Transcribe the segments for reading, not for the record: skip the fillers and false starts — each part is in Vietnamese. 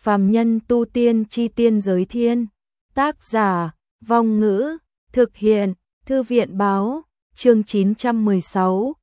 Phàm nhân tu tiên chi tiên giới thiên. Tác giả, Vong Ngữ, thực hiện, Thư viện báo, chương 916,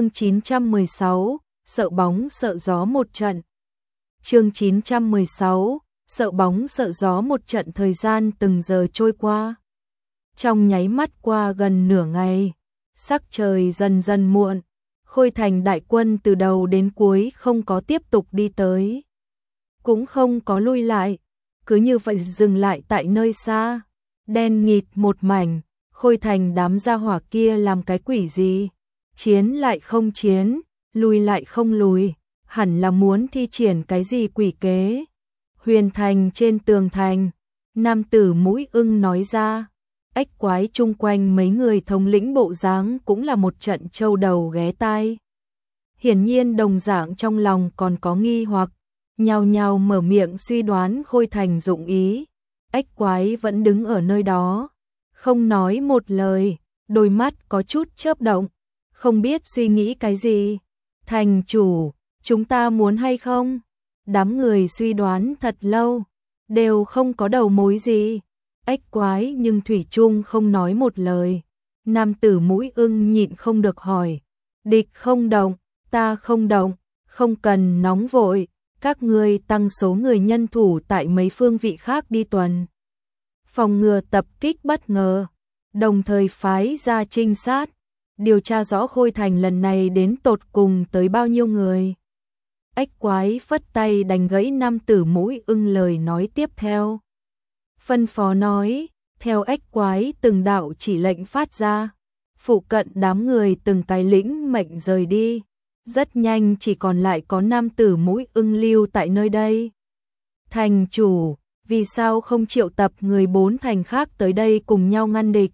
sợ bóng sợ gió một trận. Chương 916, sợ bóng sợ gió một trận. Thời gian từng giờ trôi qua. Trong nháy mắt qua gần nửa ngày, sắc trời dần dần muộn, Khôi Thành đại quân từ đầu đến cuối không có tiếp tục đi tới, cũng không có lui lại, cứ như vậy dừng lại tại nơi xa, đen nghịt một mảnh. Khôi Thành đám gia hỏa kia làm cái quỷ gì? Chiến lại không chiến, lùi lại không lùi, hẳn là muốn thi triển cái gì quỷ kế. Huyền Thành trên tường thành, nam tử mũi ưng nói ra. Ách quái chung quanh mấy người thống lĩnh bộ dáng cũng là một trận trâu đầu ghé tai. Hiển nhiên đồng dạng trong lòng còn có nghi hoặc, nhao nhao mở miệng suy đoán Khôi Thành dụng ý. Ách quái vẫn đứng ở nơi đó, không nói một lời, đôi mắt có chút chớp động, không biết suy nghĩ cái gì. Thành chủ, chúng ta muốn hay không? Đám người suy đoán thật lâu, đều không có đầu mối gì. Ách quái nhưng thủy chung không nói một lời. Nam tử mũi ưng nhịn không được hỏi. Địch không động, ta không động, không cần nóng vội, các ngươi tăng số người nhân thủ tại mấy phương vị khác đi tuần, phòng ngừa tập kích bất ngờ, đồng thời phái ra trinh sát, điều tra rõ Khôi Thành lần này đến tột cùng tới bao nhiêu người. Ách quái phất tay đánh gãy nam tử mũi ưng lời nói tiếp theo. Phân phó nói, theo ách quái từng đạo chỉ lệnh phát ra, phụ cận đám người từng cái lĩnh mệnh rời đi, rất nhanh chỉ còn lại có nam tử mũi ưng lưu tại nơi đây. Thành chủ, vì sao không triệu tập người 4 thành khác tới đây cùng nhau ngăn địch?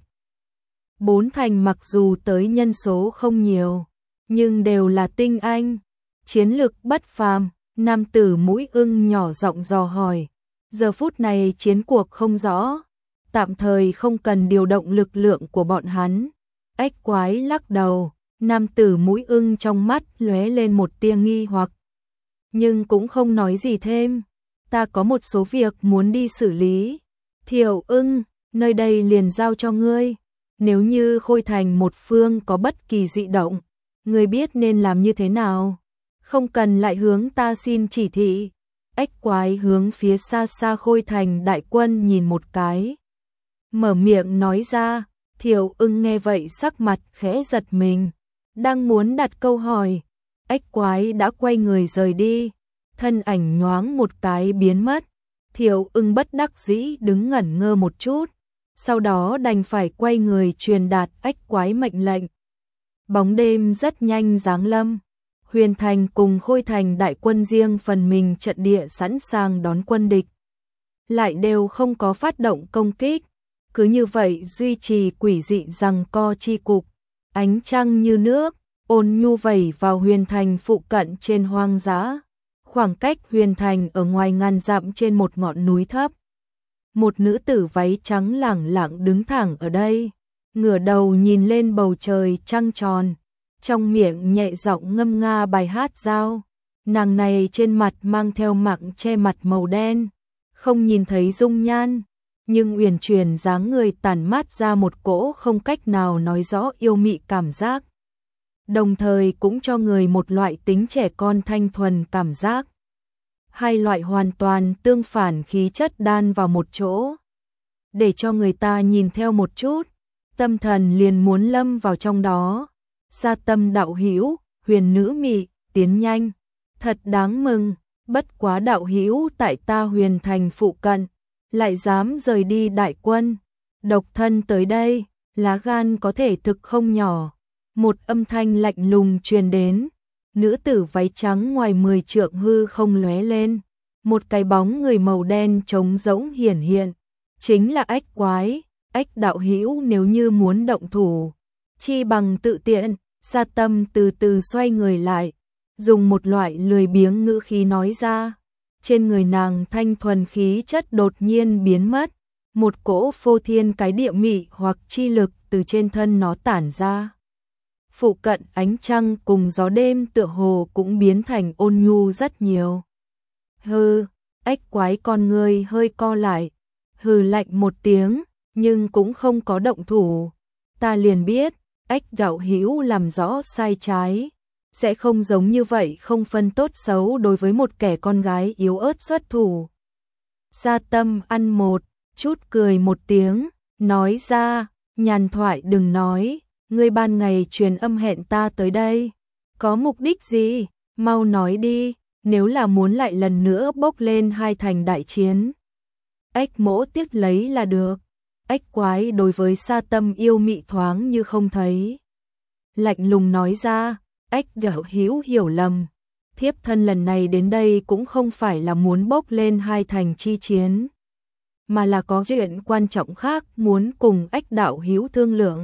4 thành mặc dù tới nhân số không nhiều, nhưng đều là tinh anh, chiến lực bất phàm. Nam tử mũi ưng nhỏ giọng dò hỏi. Giờ phút này chiến cuộc không rõ, tạm thời không cần điều động lực lượng của bọn hắn. Ách quái lắc đầu, nam tử mũi ưng trong mắt lóe lên một tia nghi hoặc, nhưng cũng không nói gì thêm. Ta có một số việc muốn đi xử lý. Thiệu ưng, nơi đây liền giao cho ngươi. Nếu như Khôi Thành một phương có bất kỳ dị động, ngươi biết nên làm như thế nào, không cần lại hướng ta xin chỉ thị. Ách quái hướng phía xa xa Khôi Thành đại quân nhìn một cái, mở miệng nói ra. Thiệu ưng nghe vậy sắc mặt khẽ giật mình, đang muốn đặt câu hỏi, ách quái đã quay người rời đi, thân ảnh nhoáng một cái biến mất. Thiệu ưng bất đắc dĩ đứng ngẩn ngơ một chút, sau đó đành phải quay người truyền đạt ách quái mệnh lệnh. Bóng đêm rất nhanh giáng lâm. Huyền Thành cùng Khôi Thành đại quân riêng phần mình trận địa sẵn sàng đón quân địch, lại đều không có phát động công kích, cứ như vậy duy trì quỷ dị giằng co chi cục. Ánh trăng như nước, ôn nhu vẩy vào Huyền Thành phụ cận trên hoang dã. Khoảng cách Huyền Thành ở ngoài ngàn dặm trên một ngọn núi thấp. Một nữ tử váy trắng lẳng lặng đứng thẳng ở đây, ngửa đầu nhìn lên bầu trời trăng tròn, trong miệng nhẹ giọng ngâm nga bài hát giao. Nàng này trên mặt mang theo mạng che mặt màu đen, không nhìn thấy dung nhan, nhưng uyển chuyển dáng người tản mát ra một cỗ không cách nào nói rõ yêu mị cảm giác, đồng thời cũng cho người một loại tính trẻ con thanh thuần cảm giác. Hai loại hoàn toàn tương phản khí chất đan vào một chỗ, để cho người ta nhìn theo một chút, tâm thần liền muốn lâm vào trong đó. Sa tâm đạo hữu, huyền nữ mị, tiến nhanh, thật đáng mừng. Bất quá đạo hữu tại ta Huyền Thành phụ cận, lại dám rời đi đại quân, độc thân tới đây, lá gan có thể thực không nhỏ. Một âm thanh lạnh lùng truyền đến, nữ tử váy trắng ngoài 10 trượng hư không lóe lên, một cái bóng người màu đen trống rỗng hiển hiện, chính là ách quái. Ách đạo hữu nếu như muốn động thủ, chi bằng tự tiện. Sa tâm từ từ xoay người lại, dùng một loại lười biếng ngữ khí nói ra. Trên người nàng thanh thuần khí chất đột nhiên biến mất, một cỗ phô thiên cái địa mị hoặc chi lực từ trên thân nó tản ra. Phụ cận ánh trăng cùng gió đêm tựa hồ cũng biến thành ôn nhu rất nhiều. Hừ, Ách quái con người hơi co lại, hừ lạnh một tiếng, nhưng cũng không có động thủ. Ta liền biết, Ách đạo hữu làm rõ sai trái, sẽ không giống như vậy không phân tốt xấu đối với một kẻ con gái yếu ớt xuất thủ. Gia Tâm ăn một chút cười một tiếng, nói ra, nhàn thoại đừng nói, ngươi ban ngày truyền âm hẹn ta tới đây, có mục đích gì, mau nói đi, nếu là muốn lại lần nữa bốc lên hai thành đại chiến. Ách mỗ tiếp lấy là được. Ách quái đối với Sa Tâm yêu mị thoáng như không thấy. Lạnh lùng nói ra, Ách đạo hữu hiểu lầm. Thiếp thân lần này đến đây cũng không phải là muốn bốc lên hai thành chi chiến, mà là có chuyện quan trọng khác muốn cùng Ách đạo hữu thương lượng.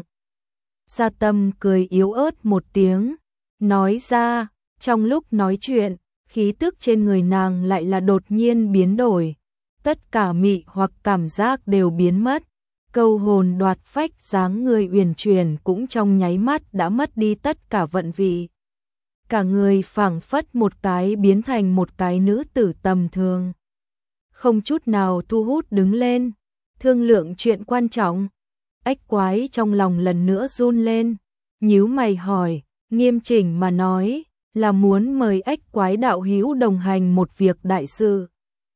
Sa Tâm cười yếu ớt một tiếng, nói ra, trong lúc nói chuyện, khí tức trên người nàng lại là đột nhiên biến đổi. Tất cả mị hoặc cảm giác đều biến mất. Câu hồn đoạt phách dáng người uyển chuyển cũng trong nháy mắt đã mất đi tất cả vận vị. Cả người phảng phất một cái biến thành một cái nữ tử tầm thường. Không chút nào thu hút đứng lên, thương lượng chuyện quan trọng. Ách quái trong lòng lần nữa run lên, nhíu mày hỏi, nghiêm chỉnh mà nói, là muốn mời Ách quái đạo hữu đồng hành một việc đại sự.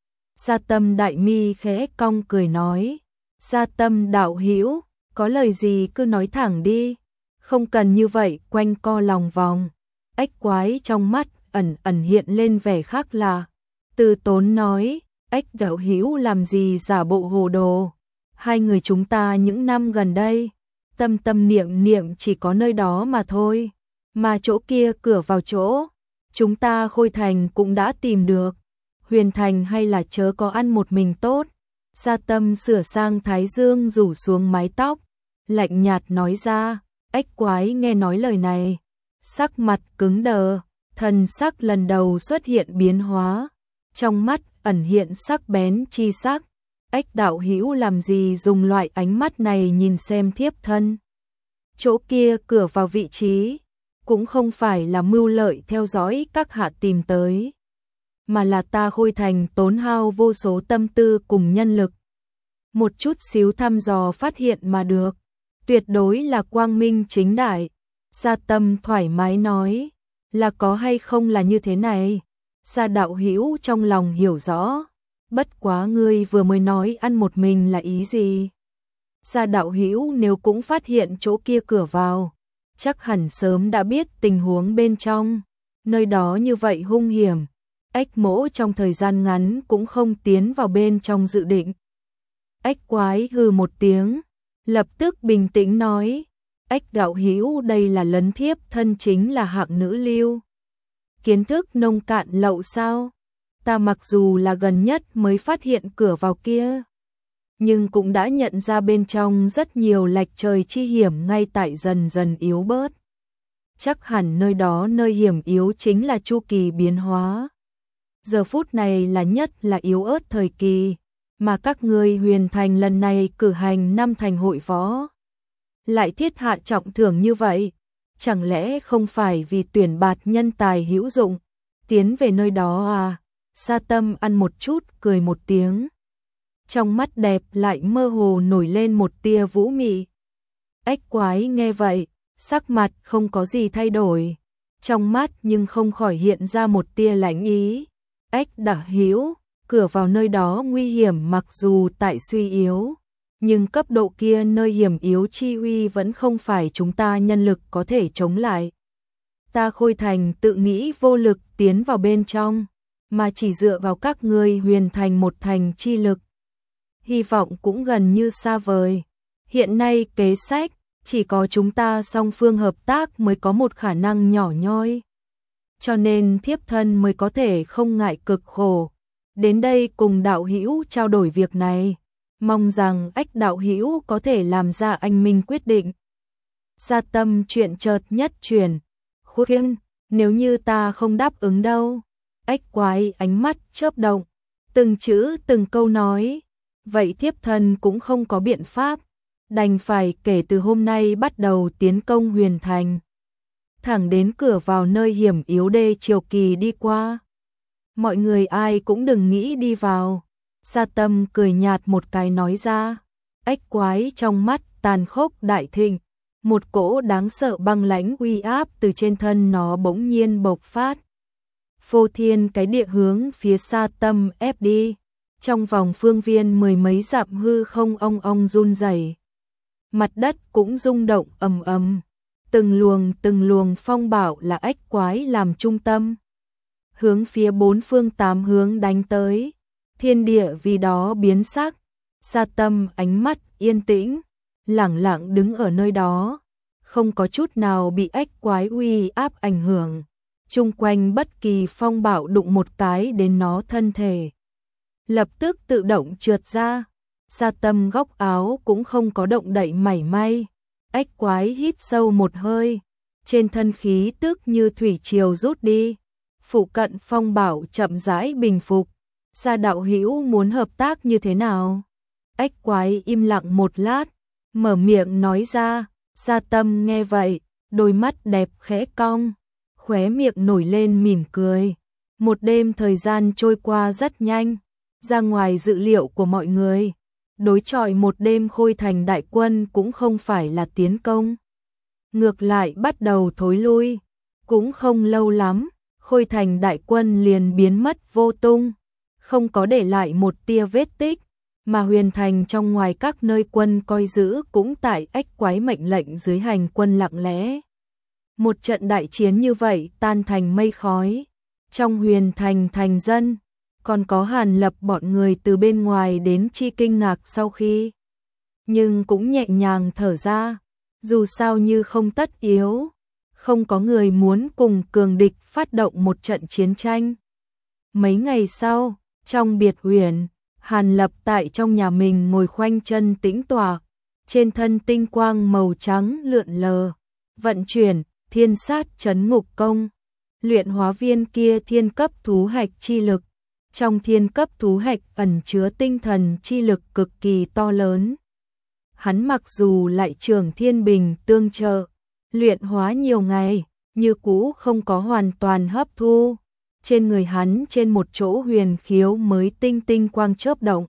Sa Tâm đại mi khẽ cong cười nói, Sa Tâm đạo hữu, có lời gì cứ nói thẳng đi, không cần như vậy quanh co lòng vòng. Ách quái trong mắt ẩn ẩn hiện lên vẻ khác lạ, từ tốn nói, Ách đạo hữu làm gì giả bộ hồ đồ, hai người chúng ta những năm gần đây, tâm tâm niệm niệm chỉ có nơi đó mà thôi, mà chỗ kia cửa vào chỗ, chúng ta Khôi Thành cũng đã tìm được, Huyền Thành hay là chớ có ăn một mình tốt. Sa Tâm sửa sang thái dương rủ xuống mái tóc, lạnh nhạt nói ra, Ách quái nghe nói lời này, sắc mặt cứng đờ, thần sắc lần đầu xuất hiện biến hóa, trong mắt ẩn hiện sắc bén chi sắc. Ách đạo hữu làm gì dùng loại ánh mắt này nhìn xem thiếp thân. Chỗ kia cửa vào vị trí, cũng không phải là mưu lợi theo dõi các hạ tìm tới, mà là ta Khôi Thành tốn hao vô số tâm tư cùng nhân lực. Một chút xíu thăm dò phát hiện mà được, tuyệt đối là quang minh chính đại. Sa Tâm thoải mái nói, là có hay không là như thế này. Sa đạo hữu trong lòng hiểu rõ, bất quá ngươi vừa mới nói ăn một mình là ý gì? Sa đạo hữu nếu cũng phát hiện chỗ kia cửa vào, chắc hẳn sớm đã biết tình huống bên trong, nơi đó như vậy hung hiểm. Ách mỗ trong thời gian ngắn cũng không tiến vào bên trong dự định. Ách quái hừ một tiếng, lập tức bình tĩnh nói, Ách đạo hữu đây là lấn thiếp thân chính là hạng nữ lưu. Kiến thức nông cạn lậu sao? Ta mặc dù là gần nhất mới phát hiện cửa vào kia, nhưng cũng đã nhận ra bên trong rất nhiều lạch trời chi hiểm ngay tại dần dần yếu bớt. Chắc hẳn nơi đó nơi hiểm yếu chính là chu kỳ biến hóa. Giờ phút này là nhất là yếu ớt thời kỳ, mà các ngươi Huyền Thành lần này cử hành năm thành hội võ, lại thiết hạ trọng thưởng như vậy, chẳng lẽ không phải vì tuyển bạt nhân tài hữu dụng, tiến về nơi đó à? Sa Tâm ăn một chút cười một tiếng, trong mắt đẹp lại mơ hồ nổi lên một tia vũ mị. Ách quái nghe vậy, sắc mặt không có gì thay đổi, trong mắt nhưng không khỏi hiện ra một tia lãnh ý. Ách đạo hữu, cửa vào nơi đó nguy hiểm mặc dù tại suy yếu, nhưng cấp độ kia nơi hiểm yếu chi uy vẫn không phải chúng ta nhân lực có thể chống lại. Ta Khôi Thành tự nghĩ vô lực tiến vào bên trong, mà chỉ dựa vào các ngươi Huyền Thành một thành chi lực, hy vọng cũng gần như xa vời. Hiện nay kế sách, chỉ có chúng ta song phương hợp tác mới có một khả năng nhỏ nhoi. Cho nên thiếp thân mới có thể không ngại cực khổ, đến đây cùng đạo hữu trao đổi việc này, mong rằng Ách đạo hữu có thể làm ra anh minh quyết định. Sa Tâm chuyện chợt nhất chuyển, khuyên, nếu như ta không đáp ứng đâu. Ách quái ánh mắt chớp động, từng chữ từng câu nói, vậy thiếp thân cũng không có biện pháp, đành phải kể từ hôm nay bắt đầu tiến công Huyền Thành, thẳng đến cửa vào nơi hiểm yếu đê triều kỳ đi qua. mọi người ai cũng đừng nghĩ đi vào. Sa Tâm cười nhạt một cái nói ra. Ếch quái trong mắt tàn khốc đại thịnh, một cỗ đáng sợ băng lãnh uy áp từ trên thân nó bỗng nhiên bộc phát. Phô thiên cái địa hướng phía Sa Tâm ép đi, trong vòng phương viên mười mấy dặm hư không ong ong run rẩy. Mặt đất cũng rung động ầm ầm, từng luồng phong bạo là ếch quái làm trung tâm, hướng phía bốn phương tám hướng đánh tới, thiên địa vì đó biến sắc. Sa Tâm ánh mắt yên tĩnh, lẳng lặng đứng ở nơi đó, không có chút nào bị ếch quái uy áp ảnh hưởng. Chung quanh bất kỳ phong bạo đụng một cái đến nó thân thể, lập tức tự động trượt ra. Sa Tâm góc áo cũng không có động đậy mảy may. Ếch quái hít sâu một hơi, trên thân khí tức như thủy triều rút đi, phụ cận phong bạo chậm rãi bình phục. Sa đạo hữu muốn hợp tác như thế nào? Ếch quái im lặng một lát, mở miệng nói ra. Sa Tâm nghe vậy, đôi mắt đẹp khẽ cong, khóe miệng nổi lên mỉm cười. Một đêm thời gian trôi qua rất nhanh, ra ngoài dự liệu của mọi người. Đối chọi một đêm Khôi Thành đại quân cũng không phải là tiến công, ngược lại bắt đầu thối lui. Cũng không lâu lắm, Khôi Thành đại quân liền biến mất vô tung, không có để lại một tia vết tích, mà Huyền Thành trong ngoài các nơi quân coi giữ cũng tại ếch quái mệnh lệnh dưới hành quân lặng lẽ. Một trận đại chiến như vậy tan thành mây khói. Trong Huyền Thành thành dân, còn có Hàn Lập bọn người từ bên ngoài đến chi kinh ngạc sau khi, nhưng cũng nhẹ nhàng thở ra, dù sao như không tất yếu, không có người muốn cùng cường địch phát động một trận chiến tranh. Mấy ngày sau, trong biệt huyền, Hàn Lập tại trong nhà mình ngồi khoanh chân tĩnh tọa, trên thân tinh quang màu trắng lượn lờ, vận chuyển thiên sát trấn ngục công, luyện hóa viên kia thiên cấp thú hạch chi lực. Trong thiên cấp thú hạch ẩn chứa tinh thần chi lực cực kỳ to lớn. Hắn mặc dù lại trường thiên bình tương trợ, luyện hóa nhiều ngày, như cũ không có hoàn toàn hấp thu. Trên người hắn trên một chỗ huyền khiếu mới tinh tinh quang chớp động,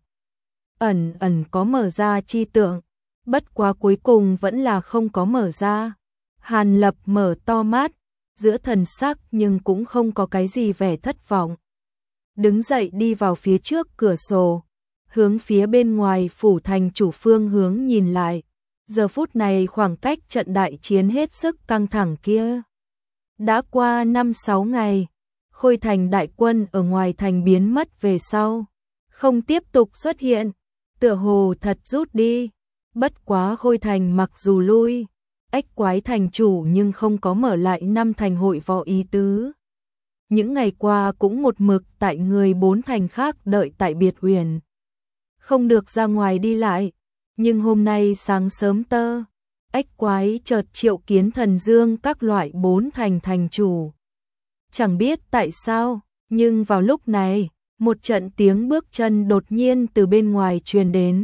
ẩn ẩn có mở ra chi tượng, bất quá cuối cùng vẫn là không có mở ra. Hàn Lập mở to mắt, giữa thần sắc nhưng cũng không có cái gì vẻ thất vọng. Đứng dậy đi vào phía trước cửa sổ, hướng phía bên ngoài phủ thành chủ phương hướng nhìn lại. Giờ phút này khoảng cách trận đại chiến hết sức căng thẳng kia đã qua 5-6 ngày. Khôi Thành đại quân ở ngoài thành biến mất về sau, không tiếp tục xuất hiện, tựa hồ thật rút đi. Bất quá Khôi Thành mặc dù lui, ếch quái thành chủ nhưng không có mở lại năm thành hội võ ý tứ. Những ngày qua cũng một mực tại người 4 thành khác đợi tại biệt huyền, không được ra ngoài đi lại. Nhưng hôm nay sáng sớm tơ, ếch quái chợt triệu kiến Thần Dương các loại 4 thành thành chủ. Chẳng biết tại sao, nhưng vào lúc này, một trận tiếng bước chân đột nhiên từ bên ngoài truyền đến.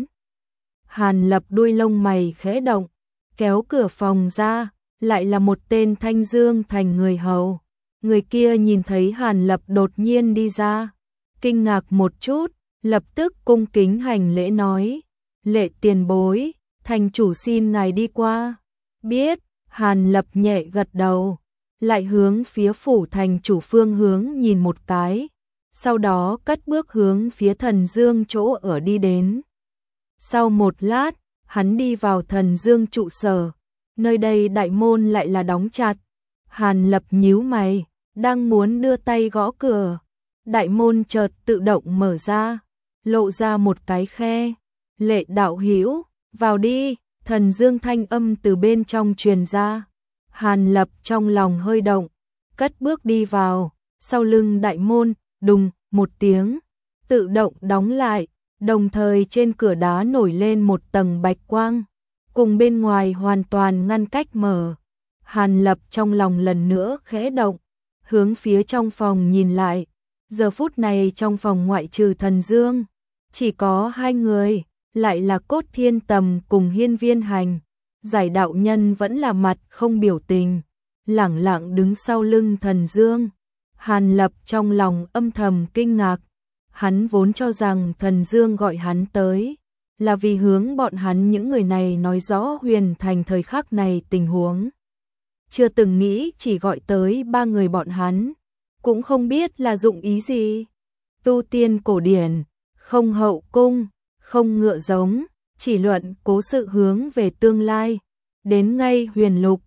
Hàn Lập đuôi lông mày khẽ động, kéo cửa phòng ra, lại là một tên Thanh Dương thành người hầu. Người kia nhìn thấy Hàn Lập đột nhiên đi ra, kinh ngạc một chút, lập tức cung kính hành lễ nói: "Lệ tiền bối, thành chủ xin ngài đi qua." Biết. Hàn Lập nhẹ gật đầu, lại hướng phía phủ thành chủ phương hướng nhìn một cái, sau đó cất bước hướng phía Thần Dương chỗ ở đi đến. Sau một lát, hắn đi vào Thần Dương trụ sở, nơi đây đại môn lại là đóng chặt. Hàn Lập nhíu mày, đang muốn đưa tay gõ cửa, đại môn chợt tự động mở ra, lộ ra một cái khe. "Lệ đạo hữu, vào đi." Thần Dương thanh âm từ bên trong truyền ra. Hàn Lập trong lòng hơi động, cất bước đi vào, sau lưng đại môn, đùng một tiếng, tự động đóng lại, đồng thời trên cửa đá nổi lên một tầng bạch quang, cùng bên ngoài hoàn toàn ngăn cách mở. Hàn Lập trong lòng lần nữa khẽ động, hướng phía trong phòng nhìn lại. Giờ phút này trong phòng ngoại trừ Thần Dương, chỉ có 2 người, lại là Cốt Thiên Tầm cùng Hiên Viên Hành. Giải đạo nhân vẫn là mặt không biểu tình, lẳng lặng đứng sau lưng Thần Dương. Hàn Lập trong lòng âm thầm kinh ngạc, hắn vốn cho rằng Thần Dương gọi hắn tới là vì hướng bọn hắn những người này nói rõ Huyền Thành thời khắc này tình huống. Chưa từng nghĩ chỉ gọi tới 3 người bọn hắn, cũng không biết là dụng ý gì. Tu tiên cổ điển, không hậu cung, không ngựa giống, chỉ luận cố sự hướng về tương lai. Đến ngay Huyền Lục,